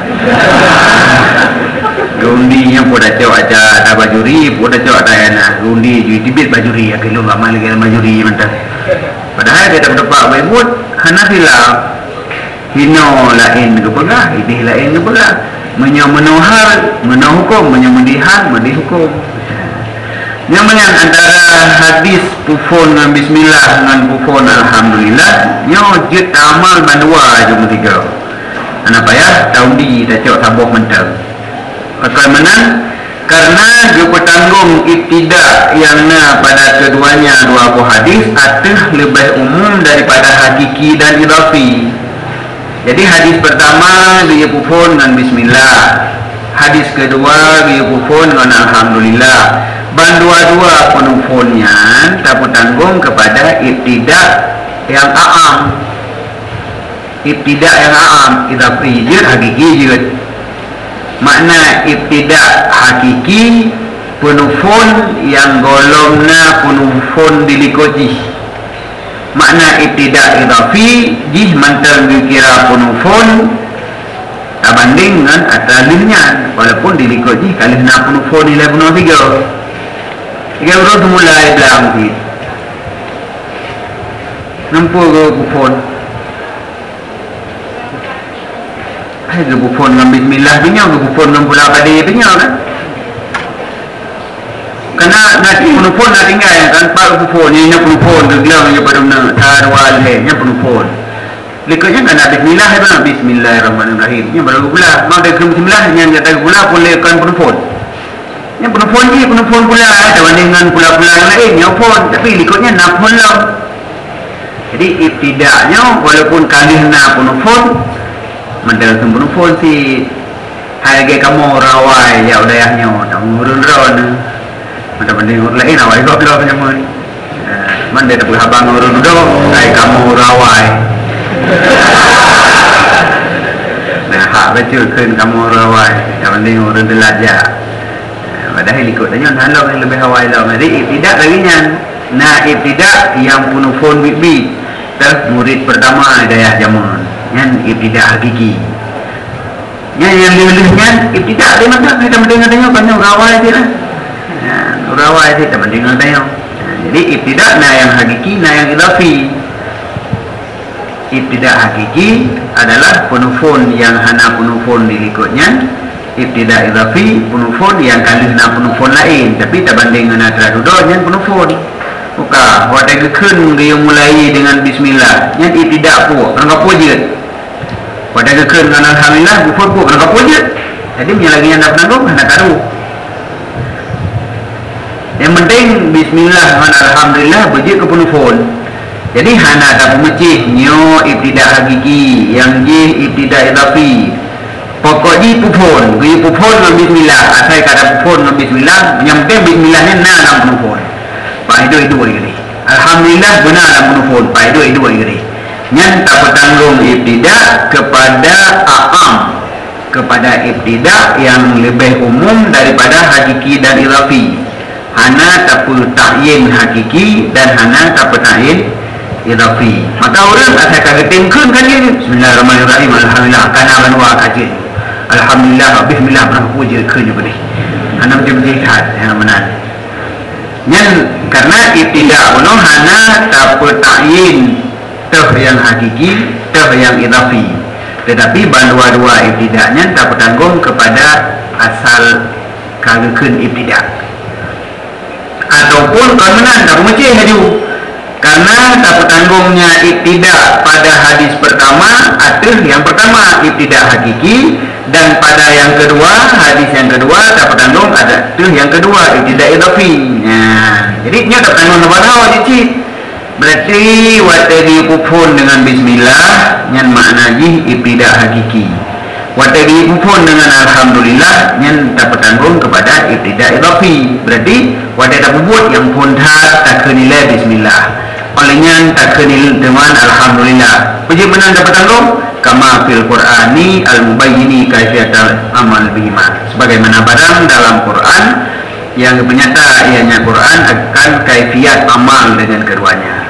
Gundi yang pada cok aja ada bajuri, pada cok ada yana. Gundi jadi tibit bajuri ya kilo amal lagi bajuri mentah. Padahal kita berdepak baikut Hanafilah hino lain ke pegah, ini lain ke pegah. Menyamenuhar, menuhukum, menyamendihan, mendihukum. Yang menyan antara hadis pufon dengan bismillah dengan pufon alhamdulillah, nyo jut amal bandua jom tiga. Anak payah tahun di dah cok sabuh mentang. Akan menang karena dia bertanggung ibtidak yang pada keduanya dua buah hadis atau lebih umum daripada hakiki dan idafi. Jadi hadis pertama dia pufon dengan bismillah, hadis kedua dia pufon dengan alhamdulillah. Dan dua-dua penufonnya tak bertanggung kepada ibtidak yang aam. Ibtidak yang aam idafi je hakiki je. Makna ibtidak hakiki penufon yang golongna penufon dilikoji. Makna ibtidak idafi jih mantan dikira penufon tak banding dengan atalihnya walaupun dilikoji kalihna penufon nilai penuh tiga. Tiga urut mulai belang hit. Nampu ke penufon. Ke bufon dengan bismillah punya, ke bufon dengan pula pada punya kan. Karena nanti penufon nak tinggal kan, pak bufon ni nak penufon ke gelang je pada mana tarwal nya penufon. Lekatnya kan nak bismillah apa nak bismillahirrahmanirrahim. Nya baru pula, mau dah ke bismillah nya kata pula boleh kan penufon. Nya penufon je penufon pula dengan pula-pula yang lain nya pun tapi lekatnya nak pula. Jadi ibtidaknya walaupun kalihna penufon mandal sembunyi phone si harga kamu rawai ya udahnya tamu urun-urun mandal banding urun lain awai kau belum nyaman mandal tak berhabang urun-urun harga kamu rawai nah hak betul kan kamu rawai tak banding urun belajar padahal ikut tanya halau yang lebih awai lah jadi ibtidak lagi nya nah ibtidak yang punya phone bibi tak murid pertama daya zaman yang ibtidak hakiki. Yang lelehnya ibtidak dia macam kita mendengar banyak rawai dia lah. Rawai dia kita mendengar dia. Jadi ibtidak na yang hakiki, na yang idafi. Ibtidak hakiki adalah penufon yang hana penufon dilikutnya. Ibtidak idafi penufon yang kalihna penufon lain tapi tak banding dengan teradudonya penufon. Buka, wadah kekun dia mulai dengan bismillah. Yang ibtidak pun, anggap wajib. Pada kekun dengan alhamdulillah bufur pun anggap wajib. Jadi punya lagi yang tak penanggung hendak taruh. Yang penting bismillah dengan alhamdulillah wajib ke penufon. Jadi hana tak pemecih nyo ibtidak hakiki yang je ibtidak idafi. Pokok je pufon, gaya pufon dengan bismillah. Asal kata pufon dengan bismillah, yang penting bismillahnya na dalam penufon. Pak itu lagi. Alhamdulillah benar dalam penufon. Pak itu lagi. Yang tak bertanggung ibtidak kepada a'am, kepada ibtidak yang lebih umum daripada hakiki dan idafi. Hana tak ta'yin hakiki dan hana tak ta'yin idafi. Maka orang asal ketingkan kan dia bismillahirrahmanirrahim alhamdulillah kana banwa kaji. Alhamdulillah bismillah pernah puji ke juga ni. Hana macam jihad yang benar. Yang karena ibtidak uno hana tak ta'yin yang hakiki, yang idafi. Tetapi dua-dua ibtidaknya tak bertanggung kepada asal kagakun ibtidak. Ataupun kemenan tak mesti haju. Karena tak bertanggungnya ibtidak pada hadis pertama atau yang pertama ibtidak hakiki dan pada yang kedua hadis yang kedua tak bertanggung ada tu yang kedua ibtidak idafi. Jadi nya tak bertanggung apa cik. Berarti waktu dipupun dengan bismillah yang makna jih ibtidak hakiki. Watagi pun dengan alhamdulillah yang dapat tanggung kepada ibtidak idafi. Berarti wadah tak buat yang pun tak kenilai bismillah. Olehnya tak kenil dengan alhamdulillah. Puji menang dapat tanggung kama fil Qur'ani al-mubayyini kaifiyatal amal bihima. Sebagaimana barang dalam Quran yang penyata ianya Quran akan kaifiat amal dengan keduanya.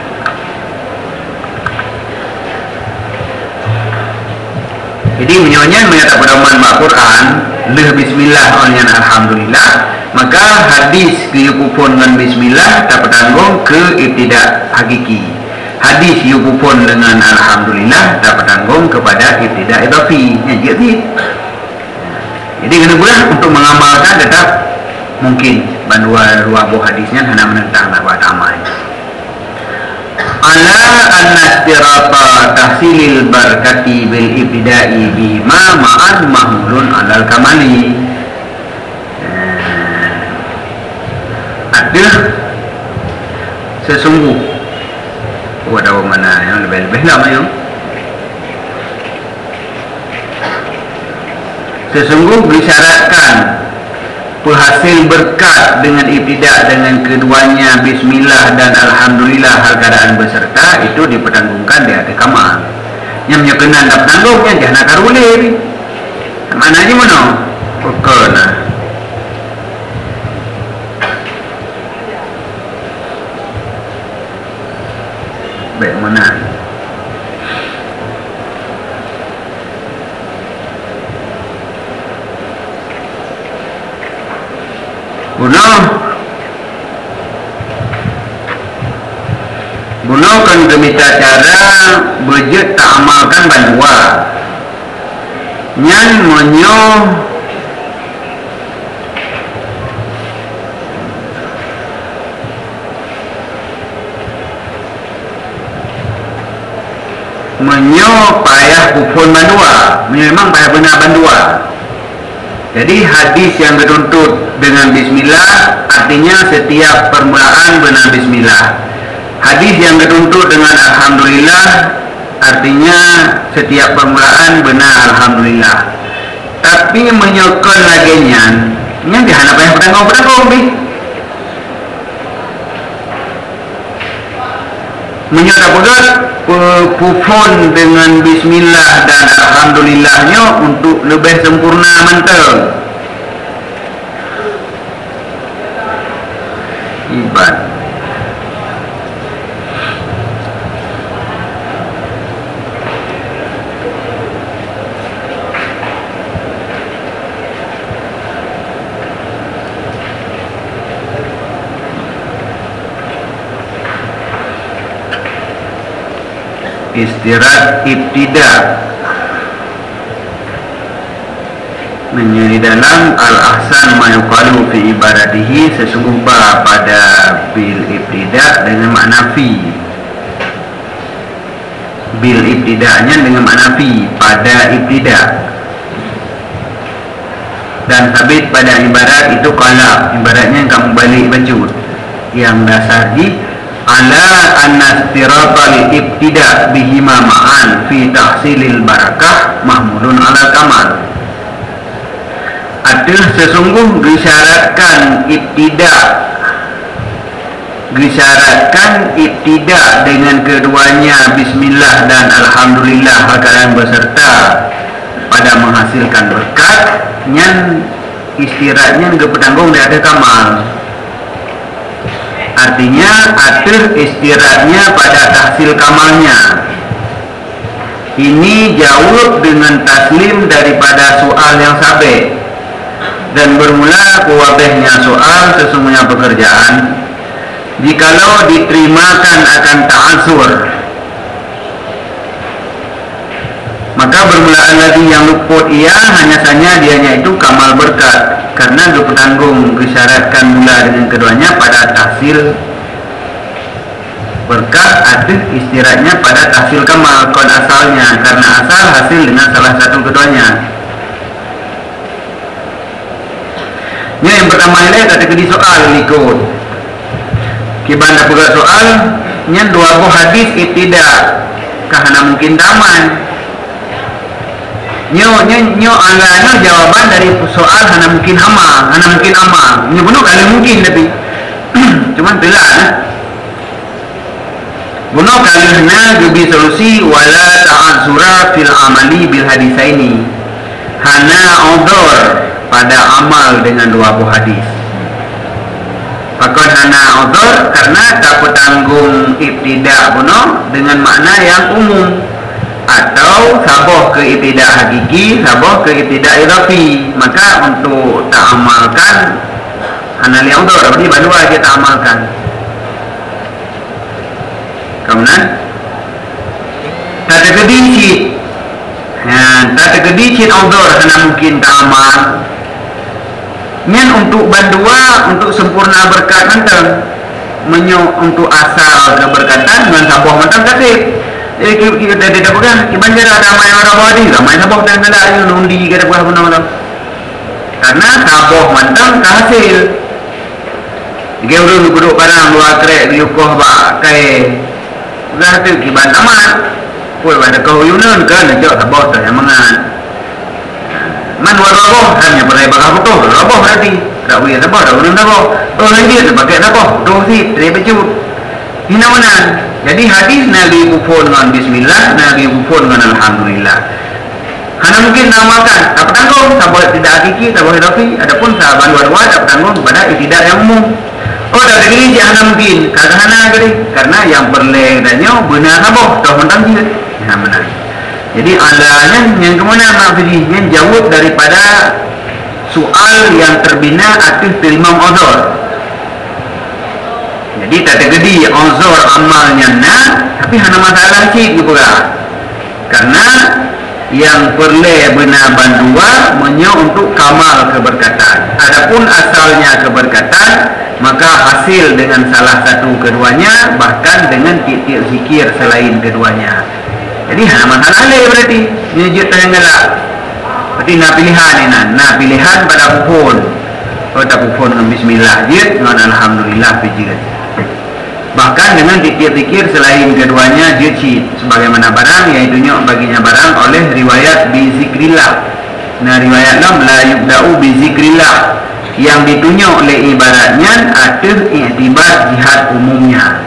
Jadi menyatakan pedoman Al-Quran leh bismillah olehnya alhamdulillah, maka hadis yupupun dengan bismillah dapat tanggung ke ibtidak hakiki. Hadis yupupun dengan alhamdulillah dapat tanggung kepada ibtidak idafi. Jadi kena pula untuk mengamalkan tetap mungkin bandua buah hadisnya hanya menentang tak buat amal. Ala an-nastirata tahsilil barakati bil ibtida'i bihima ma'an mahmulun alal kamali. Ada sesungguh ada mana yang lebih-lebih lama yuk. Sesungguh disyaratkan penghasil berkat dengan ibtidak dengan keduanya bismillah dan alhamdulillah hal keadaan beserta itu dipertanggungkan di hati kamal. Yang menyekenan dapat tanggungnya jangan nak karulir. Mana aja mana? Pokoknya. Baik mana? Bunuh kan demita cara berjet tak amalkan bandua nyan menyo payah kupon bandua, memang payah benar bandua. Jadi hadis yang dituntut dengan bismillah artinya setiap permulaan benar bismillah. Hadis yang dituntut dengan alhamdulillah artinya setiap permulaan benar alhamdulillah. Tapi menyokong laginya nya dihana payah petanggung bi. Menyokong pegat pupun dengan bismillah dan alhamdulillahnya untuk lebih sempurna mantap. Ibad istirahat ibtidak menjadi dalam al-ahsan mayuqalu fi ibadatihi sesungguh pada bil ibtidak dengan makna fi. Bil ibtidaknya dengan makna fi pada ibtidak. Dan sabit pada ibarat itu qalab, ibaratnya yang kamu balik baju yang dasar di ala an-nastiratal ibtida bihima ma'an fi tahsilil barakah mahmulun ala kamal. Adalah sesungguh disyaratkan ibtidak dengan keduanya bismillah dan alhamdulillah keadaan beserta pada menghasilkan berkat yang istirahatnya bertanggung di atas kamal. Artinya atur istirahatnya pada tahsil kamalnya. Ini jawab dengan taslim daripada soal yang sabit dan bermula kuwabihnya soal sesungguhnya pekerjaan jikalau diterimakan akan ta'asur, maka bermulaan lagi yang luput ia hanya saja dianya itu kamal berkat karena bertanggung disyaratkan mula dengan keduanya pada tahsil berkat ada istirahatnya pada tahsil kamal kon asalnya karena asal hasil dengan salah satu keduanya. Yang pertama ini kata di soal ikut kibanda pula soal nya dua buah hadis tidak karena mungkin taman Nyo alana jawaban dari soal hana mungkin hama, hana mungkin ama. Nyo benar kali mungkin tapi cuman telah benar kali hana gebi solusi wala ta'azzura fil amali bil hadisaini. Hana udhur pada amal dengan dua buah hadis. Pakon hana udhur karena tak bertanggung ibtidak benar dengan makna yang umum, atau saboh ke ibtidak hakiki, saboh ke ibtidak idafi. Maka untuk tak amalkan hana li udhur, berarti badua aja tak amalkan. Kemudian tak tergedi cit, tak tergedi cit udhur hana mungkin tak amal. Nyen untuk bandua untuk sempurna berkat mentang menyo untuk asal keberkatan dengan sabuh mentang kasih. Kita tidak pegang iban jara ramai orang bawah ni ramai sabuh dan kena ayu nundi kita buah benar-benar karena sabuh mentang hasil dia urus duduk barang luar krek diukuh pakai dah tu kiban tamat pun ada kehuyunan kan jauh sabuh tu yang mengan man waraboh hanya berai bakal betul raboh berarti tak boleh sabuh dah urus sabuh lagi dia pakai sabuh tu si dia pecut hina menan. Jadi hadis Nabi bufon dengan bismillah, Nabi bufon dengan alhamdulillah. Hana mungkin namakan, tak bertanggung, sahabat tidak hakiki, sahabat hidafi, adapun sahabat luar-luar tak bertanggung pada tidak yang umum. Oh, dah begini je hana mungkin, kata hana jadi karena yang berleng dannya benar sahabat, tak mentang je. Hana menang. Jadi adanya yang kemana maksudnya yang jauh daripada soal yang terbina atas terimam uzur. Jadi tak tergedi uzur amalnya tapi hana masalah cik juga. Karena yang perlu benar bandua menyo untuk kamal keberkatan. Adapun asalnya keberkatan maka hasil dengan salah satu keduanya bahkan dengan titik zikir selain keduanya. Jadi hana masalah le berarti nyejut tenggelam. Berarti nak pilihan ni nak pilihan pada bufon. Oh tak bufon dengan bismillah je dengan alhamdulillah pijit. Bahkan dengan dikir-dikir selain keduanya jeci sebagaimana barang iaitunya baginya barang oleh riwayat bizikrillah. Nah riwayat lam la yubda'u bizikrillah yang ditunjuk oleh ibaratnya atas iktibar jihad umumnya.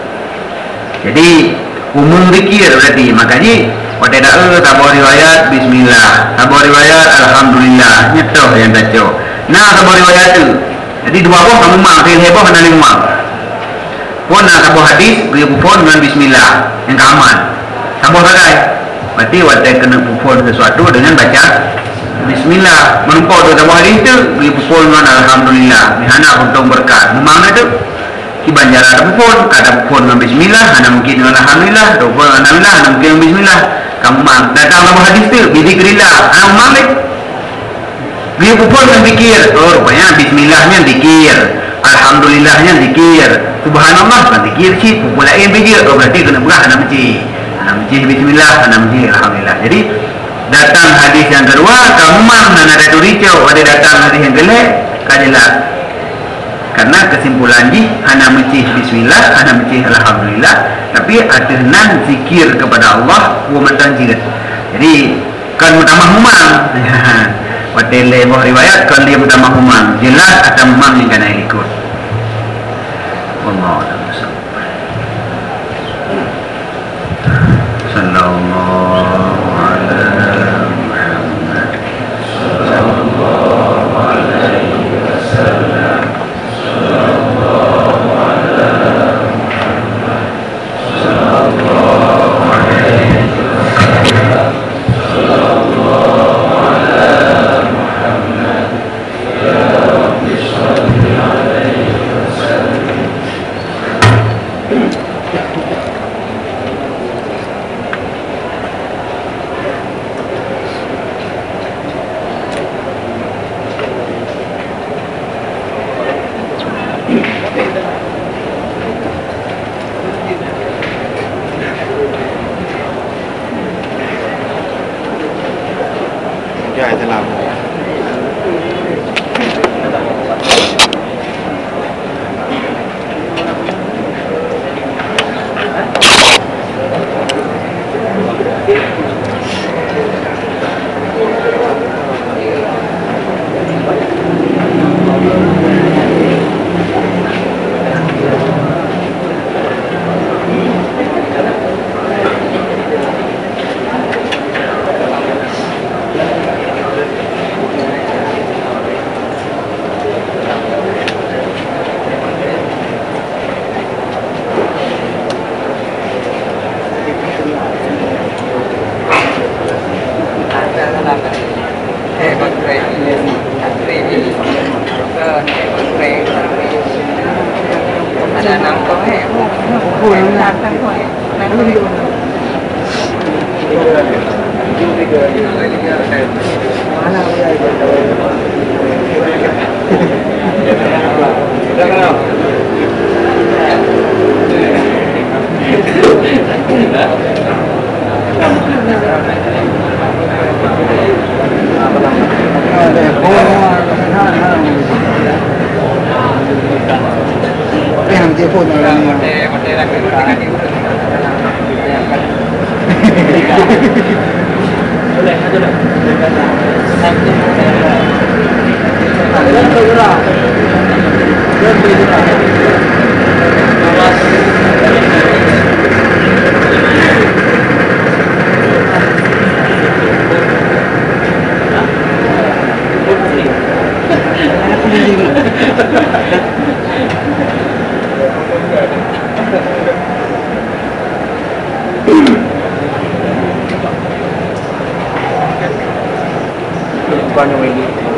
Jadi umum zikir berarti makanya pada dak tabur riwayat bismillah, tabur riwayat alhamdulillah nyetok yang baca. Nah tabur riwayat tu. Jadi dua buah kamu mak saya heboh dan lima. Pun nak sabuh hadis beri bufon dengan bismillah yang keaman sabuh bagai berarti wadah kena bufon sesuatu dengan baca bismillah menumpau tu sabuh hadis tu beri bufon dengan alhamdulillah mihana untung berkat memang tu kiban jara ada bufon kata bufon dengan bismillah hana mungkin dengan alhamdulillah bufon dengan alhamdulillah hana mungkin dengan bismillah kamu mang datang sabuh hadis tu bizikrillah hana memang beri bufon dengan zikir rupanya bismillahnya zikir alhamdulillahnya zikir subhanallah kan zikir sih pulain zikir berarti kena berah hana menci bismillah hana menci alhamdulillah. Jadi datang hadis yang kedua kamu mang hana ada ricau ada datang hadis yang gelek kadilah karena kesimpulan di hana menci bismillah hana menci alhamdulillah tapi ada nan zikir kepada Allah wa mentanjir. Jadi kan mutamah humang Watele boh riwayat kan dia mutamah humang jelas atau memang yang kena ikut. Wallahu a'lam. Sallallahu alaihi Muhammad sallallahu alaihi wasallam sallallahu alaihi Muhammad sallallahu alaihi wasallam sallallahu alaihi Muhammad ya Rabbi shalli alaihi wasallam. Ya, itu lah. Datang kok. Yang telepon orang ni. Banyak ini.